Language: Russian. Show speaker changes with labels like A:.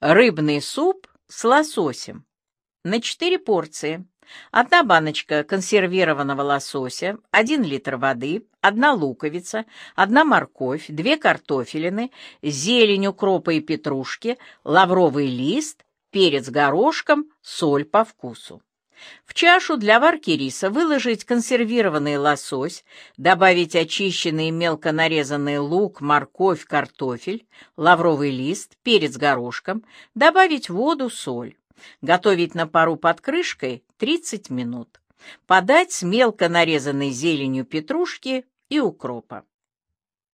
A: Рыбный суп с лососем на 4 порции. 1 баночка консервированного лосося, 1 литр воды, 1 луковица, 1 морковь, 2 картофелины, зелень укропа и петрушки, лавровый лист, перец горошком, соль по вкусу. В чашу для варки риса выложить консервированный лосось, добавить очищенный мелко нарезанный лук, морковь, картофель, лавровый лист, перец горошком, добавить воду, соль. Готовить на пару под крышкой 30 минут. Подать с мелко нарезанной зеленью петрушки и укропа.